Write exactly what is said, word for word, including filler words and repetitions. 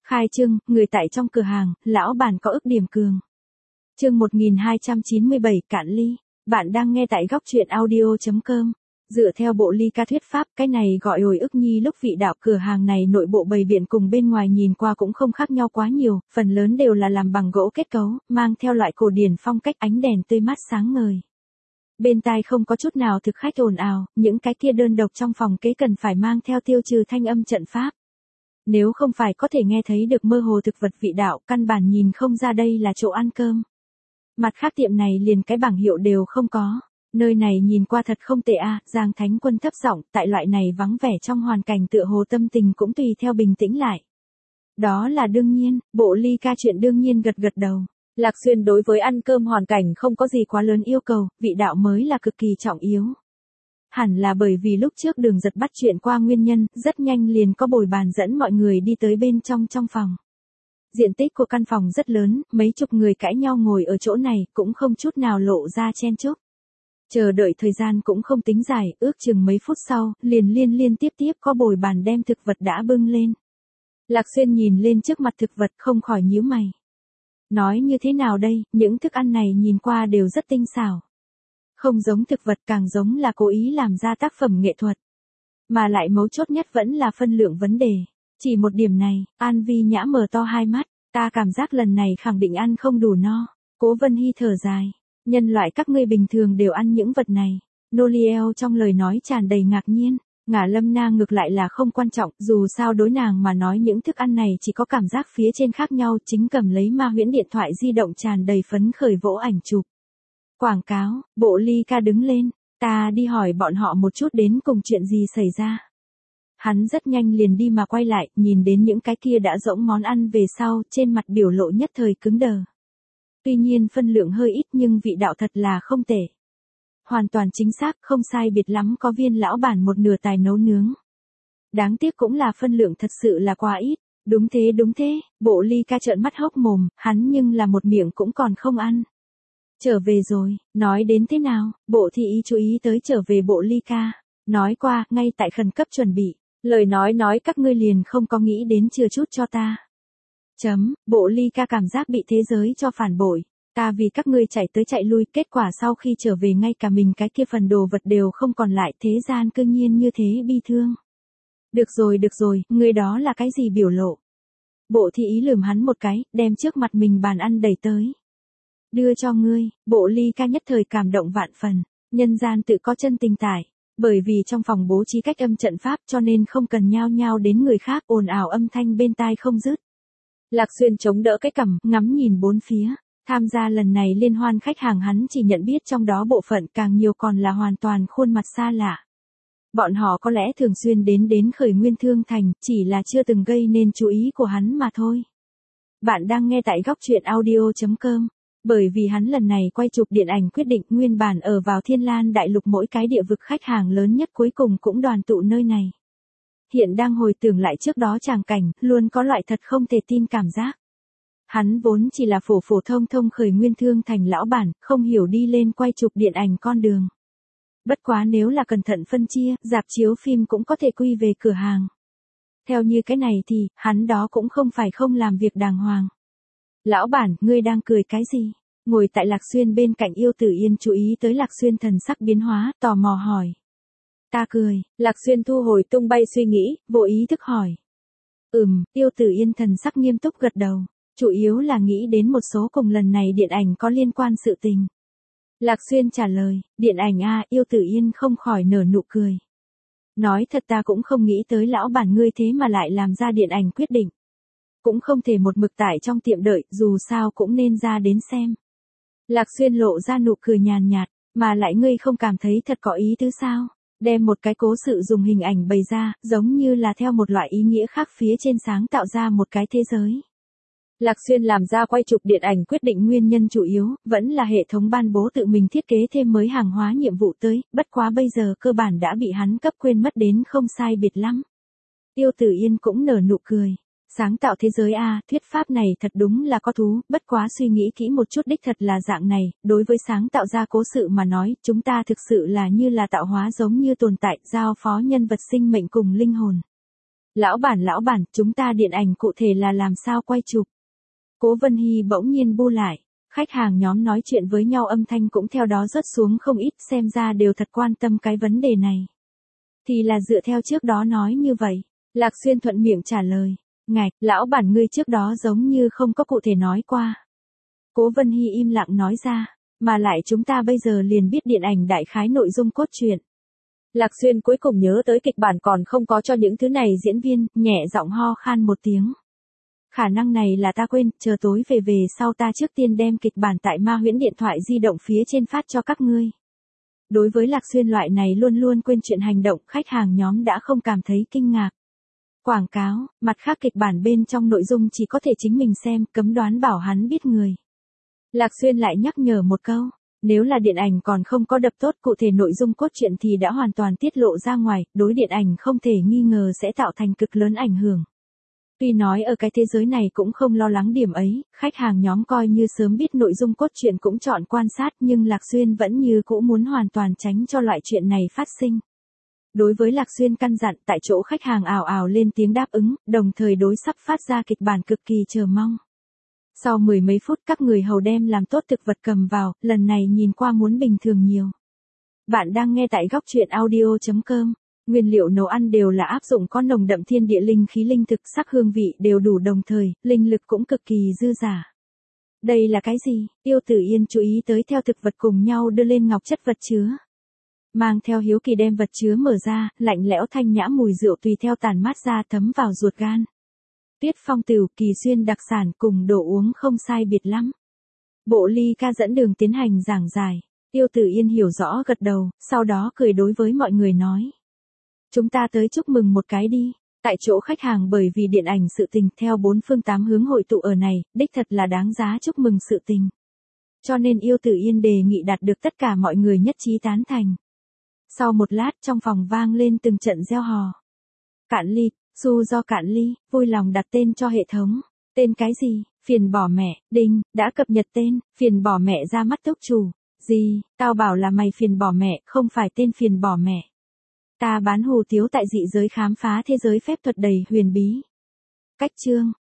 Khai trương, người tại trong cửa hàng, lão bản có ức điểm cường. Chương một nghìn hai trăm chín mươi bảy, cạn ly. Bạn đang nghe tại góc truyện audio chấm com. Dựa theo bộ ly ca thuyết pháp, cái này gọi hồi ức nhi lúc vị đạo cửa hàng này nội bộ bày biện cùng bên ngoài nhìn qua cũng không khác nhau quá nhiều, phần lớn đều là làm bằng gỗ kết cấu, mang theo loại cổ điển phong cách ánh đèn tươi mát sáng ngời. Bên tai không có chút nào thực khách ồn ào, những cái kia đơn độc trong phòng kế cần phải mang theo tiêu trừ thanh âm trận pháp. Nếu không phải có thể nghe thấy được mơ hồ thực vật vị đạo, căn bản nhìn không ra đây là chỗ ăn cơm. Mặt khác tiệm này liền cái bảng hiệu đều không có. Nơi này nhìn qua thật không tệ a, à, Giang Thánh Quân thấp giọng, tại loại này vắng vẻ trong hoàn cảnh tựa hồ tâm tình cũng tùy theo bình tĩnh lại. Đó là đương nhiên, bộ ly ca chuyện đương nhiên gật gật đầu. Lạc Xuyên đối với ăn cơm hoàn cảnh không có gì quá lớn yêu cầu, vị đạo mới là cực kỳ trọng yếu. Hẳn là bởi vì lúc trước Đường Giật bắt chuyện qua nguyên nhân, rất nhanh liền có bồi bàn dẫn mọi người đi tới bên trong trong phòng. Diện tích của căn phòng rất lớn, mấy chục người cãi nhau ngồi ở chỗ này, cũng không chút nào lộ ra chen chúc. Chờ đợi thời gian cũng không tính dài, ước chừng mấy phút sau, liền liên liên tiếp tiếp có bồi bàn đem thực vật đã bưng lên. Lạc Xuyên nhìn lên trước mặt thực vật không khỏi nhíu mày. Nói như thế nào đây, những thức ăn này nhìn qua đều rất tinh xảo. Không giống thực vật, càng giống là cố ý làm ra tác phẩm nghệ thuật. Mà lại mấu chốt nhất vẫn là phân lượng vấn đề. Chỉ một điểm này, An Vi Nhã mở to hai mắt, ta cảm giác lần này khẳng định ăn không đủ no. Cố Vân Hy thở dài, nhân loại các ngươi bình thường đều ăn những vật này. Noliel trong lời nói tràn đầy ngạc nhiên. Ngả Lâm Na ngược lại là không quan trọng, dù sao đối nàng mà nói những thức ăn này chỉ có cảm giác phía trên khác nhau, chính cầm lấy ma huyễn điện thoại di động tràn đầy phấn khởi vỗ ảnh chụp. Quảng cáo, bộ ly ca đứng lên, ta đi hỏi bọn họ một chút đến cùng chuyện gì xảy ra. Hắn rất nhanh liền đi mà quay lại, nhìn đến những cái kia đã rỗng món ăn về sau, trên mặt biểu lộ nhất thời cứng đờ. Tuy nhiên phân lượng hơi ít nhưng vị đạo thật là không tệ. Hoàn toàn chính xác, không sai biệt lắm có viên lão bản một nửa tài nấu nướng. Đáng tiếc cũng là phân lượng thật sự là quá ít. Đúng thế đúng thế, bộ ly ca trợn mắt hốc mồm, hắn nhưng là một miệng cũng còn không ăn. Trở về rồi, nói đến thế nào, bộ thị ý chú ý tới trở về bộ ly ca. Nói qua, ngay tại khẩn cấp chuẩn bị, lời nói nói các ngươi liền không có nghĩ đến chừa chút cho ta. Chấm, bộ ly ca cảm giác bị thế giới cho phản bội. Ta vì các ngươi chạy tới chạy lui, kết quả sau khi trở về ngay cả mình cái kia phần đồ vật đều không còn lại, thế gian cương nhiên như thế bi thương. Được rồi được rồi, ngươi đó là cái gì biểu lộ? Bộ thị ý lườm hắn một cái, đem trước mặt mình bàn ăn đẩy tới. Đưa cho ngươi, bộ ly ca nhất thời cảm động vạn phần, nhân gian tự có chân tình tải. Bởi vì trong phòng bố trí cách âm trận pháp cho nên không cần nhao nhao đến người khác, ồn ào âm thanh bên tai không dứt. Lạc Xuyên chống đỡ cái cằm, ngắm nhìn bốn phía. Tham gia lần này liên hoan khách hàng hắn chỉ nhận biết trong đó bộ phận, càng nhiều còn là hoàn toàn khuôn mặt xa lạ. Bọn họ có lẽ thường xuyên đến đến Khởi Nguyên Thương Thành, chỉ là chưa từng gây nên chú ý của hắn mà thôi. Bạn đang nghe tại góc truyện audio chấm com. Bởi vì hắn lần này quay chụp điện ảnh quyết định, nguyên bản ở vào Thiên Lan Đại Lục mỗi cái địa vực khách hàng lớn nhất cuối cùng cũng đoàn tụ nơi này. Hiện đang hồi tưởng lại trước đó tràng cảnh, luôn có loại thật không thể tin cảm giác. Hắn vốn chỉ là phổ phổ thông thông Khởi Nguyên Thương Thành lão bản, không hiểu đi lên quay chụp điện ảnh con đường. Bất quá nếu là cẩn thận phân chia, rạp chiếu phim cũng có thể quy về cửa hàng. Theo như cái này thì, hắn đó cũng không phải không làm việc đàng hoàng. Lão bản, ngươi đang cười cái gì? Ngồi tại Lạc Xuyên bên cạnh Yêu Tử Yên chú ý tới Lạc Xuyên thần sắc biến hóa, tò mò hỏi. Ta cười, Lạc Xuyên thu hồi tung bay suy nghĩ, vô ý thức hỏi. Ừm, Yêu Tử Yên thần sắc nghiêm túc gật đầu. Chủ yếu là nghĩ đến một số cùng lần này điện ảnh có liên quan sự tình. Lạc Xuyên trả lời, điện ảnh a, Yêu Tử Yên không khỏi nở nụ cười. Nói thật ta cũng không nghĩ tới lão bản ngươi thế mà lại làm ra điện ảnh quyết định. Cũng không thể một mực tại trong tiệm đợi, dù sao cũng nên ra đến xem. Lạc Xuyên lộ ra nụ cười nhàn nhạt, mà lại ngươi không cảm thấy thật có ý tứ sao? Đem một cái cố sự dùng hình ảnh bày ra, giống như là theo một loại ý nghĩa khác phía trên sáng tạo ra một cái thế giới. Lạc Xuyên làm ra quay chụp điện ảnh quyết định nguyên nhân chủ yếu, vẫn là hệ thống ban bố tự mình thiết kế thêm mới hàng hóa nhiệm vụ tới, bất quá bây giờ cơ bản đã bị hắn cấp quên mất đến không sai biệt lắm. Yêu Tử Yên cũng nở nụ cười. Sáng tạo thế giới a, thuyết pháp này thật đúng là có thú, bất quá suy nghĩ kỹ một chút đích thật là dạng này, đối với sáng tạo ra cố sự mà nói, chúng ta thực sự là như là tạo hóa giống như tồn tại, giao phó nhân vật sinh mệnh cùng linh hồn. Lão bản lão bản, chúng ta điện ảnh cụ thể là làm sao quay chụp? Cố Vân Hy bỗng nhiên bu lại, khách hàng nhóm nói chuyện với nhau âm thanh cũng theo đó rớt xuống không ít, xem ra đều thật quan tâm cái vấn đề này. Thì là dựa theo trước đó nói như vậy. Lạc Xuyên thuận miệng trả lời, ngạch, lão bản ngươi trước đó giống như không có cụ thể nói qua. Cố Vân Hy im lặng nói ra, mà lại chúng ta bây giờ liền biết điện ảnh đại khái nội dung cốt truyện. Lạc Xuyên cuối cùng nhớ tới kịch bản còn không có cho những thứ này diễn viên, nhẹ giọng ho khan một tiếng. Khả năng này là ta quên, chờ tối về về sau ta trước tiên đem kịch bản tại Ma Huyễn điện thoại di động phía trên phát cho các ngươi. Đối với Lạc Xuyên loại này luôn luôn quên chuyện hành động, khách hàng nhóm đã không cảm thấy kinh ngạc. Quảng cáo, mặt khác kịch bản bên trong nội dung chỉ có thể chính mình xem, cấm đoán bảo hắn biết người. Lạc Xuyên lại nhắc nhở một câu, nếu là điện ảnh còn không có đập tốt cụ thể nội dung cốt truyện thì đã hoàn toàn tiết lộ ra ngoài, đối điện ảnh không thể nghi ngờ sẽ tạo thành cực lớn ảnh hưởng. Tuy nói ở cái thế giới này cũng không lo lắng điểm ấy, khách hàng nhóm coi như sớm biết nội dung cốt truyện cũng chọn quan sát, nhưng Lạc Xuyên vẫn như cũ muốn hoàn toàn tránh cho loại chuyện này phát sinh. Đối với Lạc Xuyên căn dặn, tại chỗ khách hàng ào ào lên tiếng đáp ứng, đồng thời đối sắp phát ra kịch bản cực kỳ chờ mong. Sau mười mấy phút các người hầu đem làm tốt thực vật cầm vào, lần này nhìn qua muốn bình thường nhiều. Bạn đang nghe tại góc truyện audio chấm com. Nguyên liệu nấu ăn đều là áp dụng có nồng đậm thiên địa linh khí linh thực, sắc hương vị đều đủ, đồng thời, linh lực cũng cực kỳ dư dả. Đây là cái gì? Tiêu Tử Yên chú ý tới theo thực vật cùng nhau đưa lên ngọc chất vật chứa. Mang theo hiếu kỳ đem vật chứa mở ra, lạnh lẽo thanh nhã mùi rượu tùy theo tàn mát ra thấm vào ruột gan. Tuyết Phong Tửu, Kỳ Xuyên đặc sản cùng đồ uống không sai biệt lắm. Bộ ly ca dẫn đường tiến hành giảng giải. Tiêu Tử Yên hiểu rõ gật đầu, sau đó cười đối với mọi người nói. Chúng ta tới chúc mừng một cái đi. Tại chỗ khách hàng bởi vì điện ảnh sự tình theo bốn phương tám hướng hội tụ ở này, đích thật là đáng giá chúc mừng sự tình. Cho nên Yêu Tử Yên đề nghị đạt được tất cả mọi người nhất trí tán thành. Sau một lát trong phòng vang lên từng trận reo hò. Cạn ly, Su do Cạn ly, vui lòng đặt tên cho hệ thống. Tên cái gì? Phiền bỏ mẹ, đinh, đã cập nhật tên, phiền bỏ mẹ ra mắt túc chủ. Gì, tao bảo là mày phiền bỏ mẹ, không phải tên phiền bỏ mẹ. Ta bán hủ tiếu tại dị giới khám phá thế giới phép thuật đầy huyền bí. Cách chương,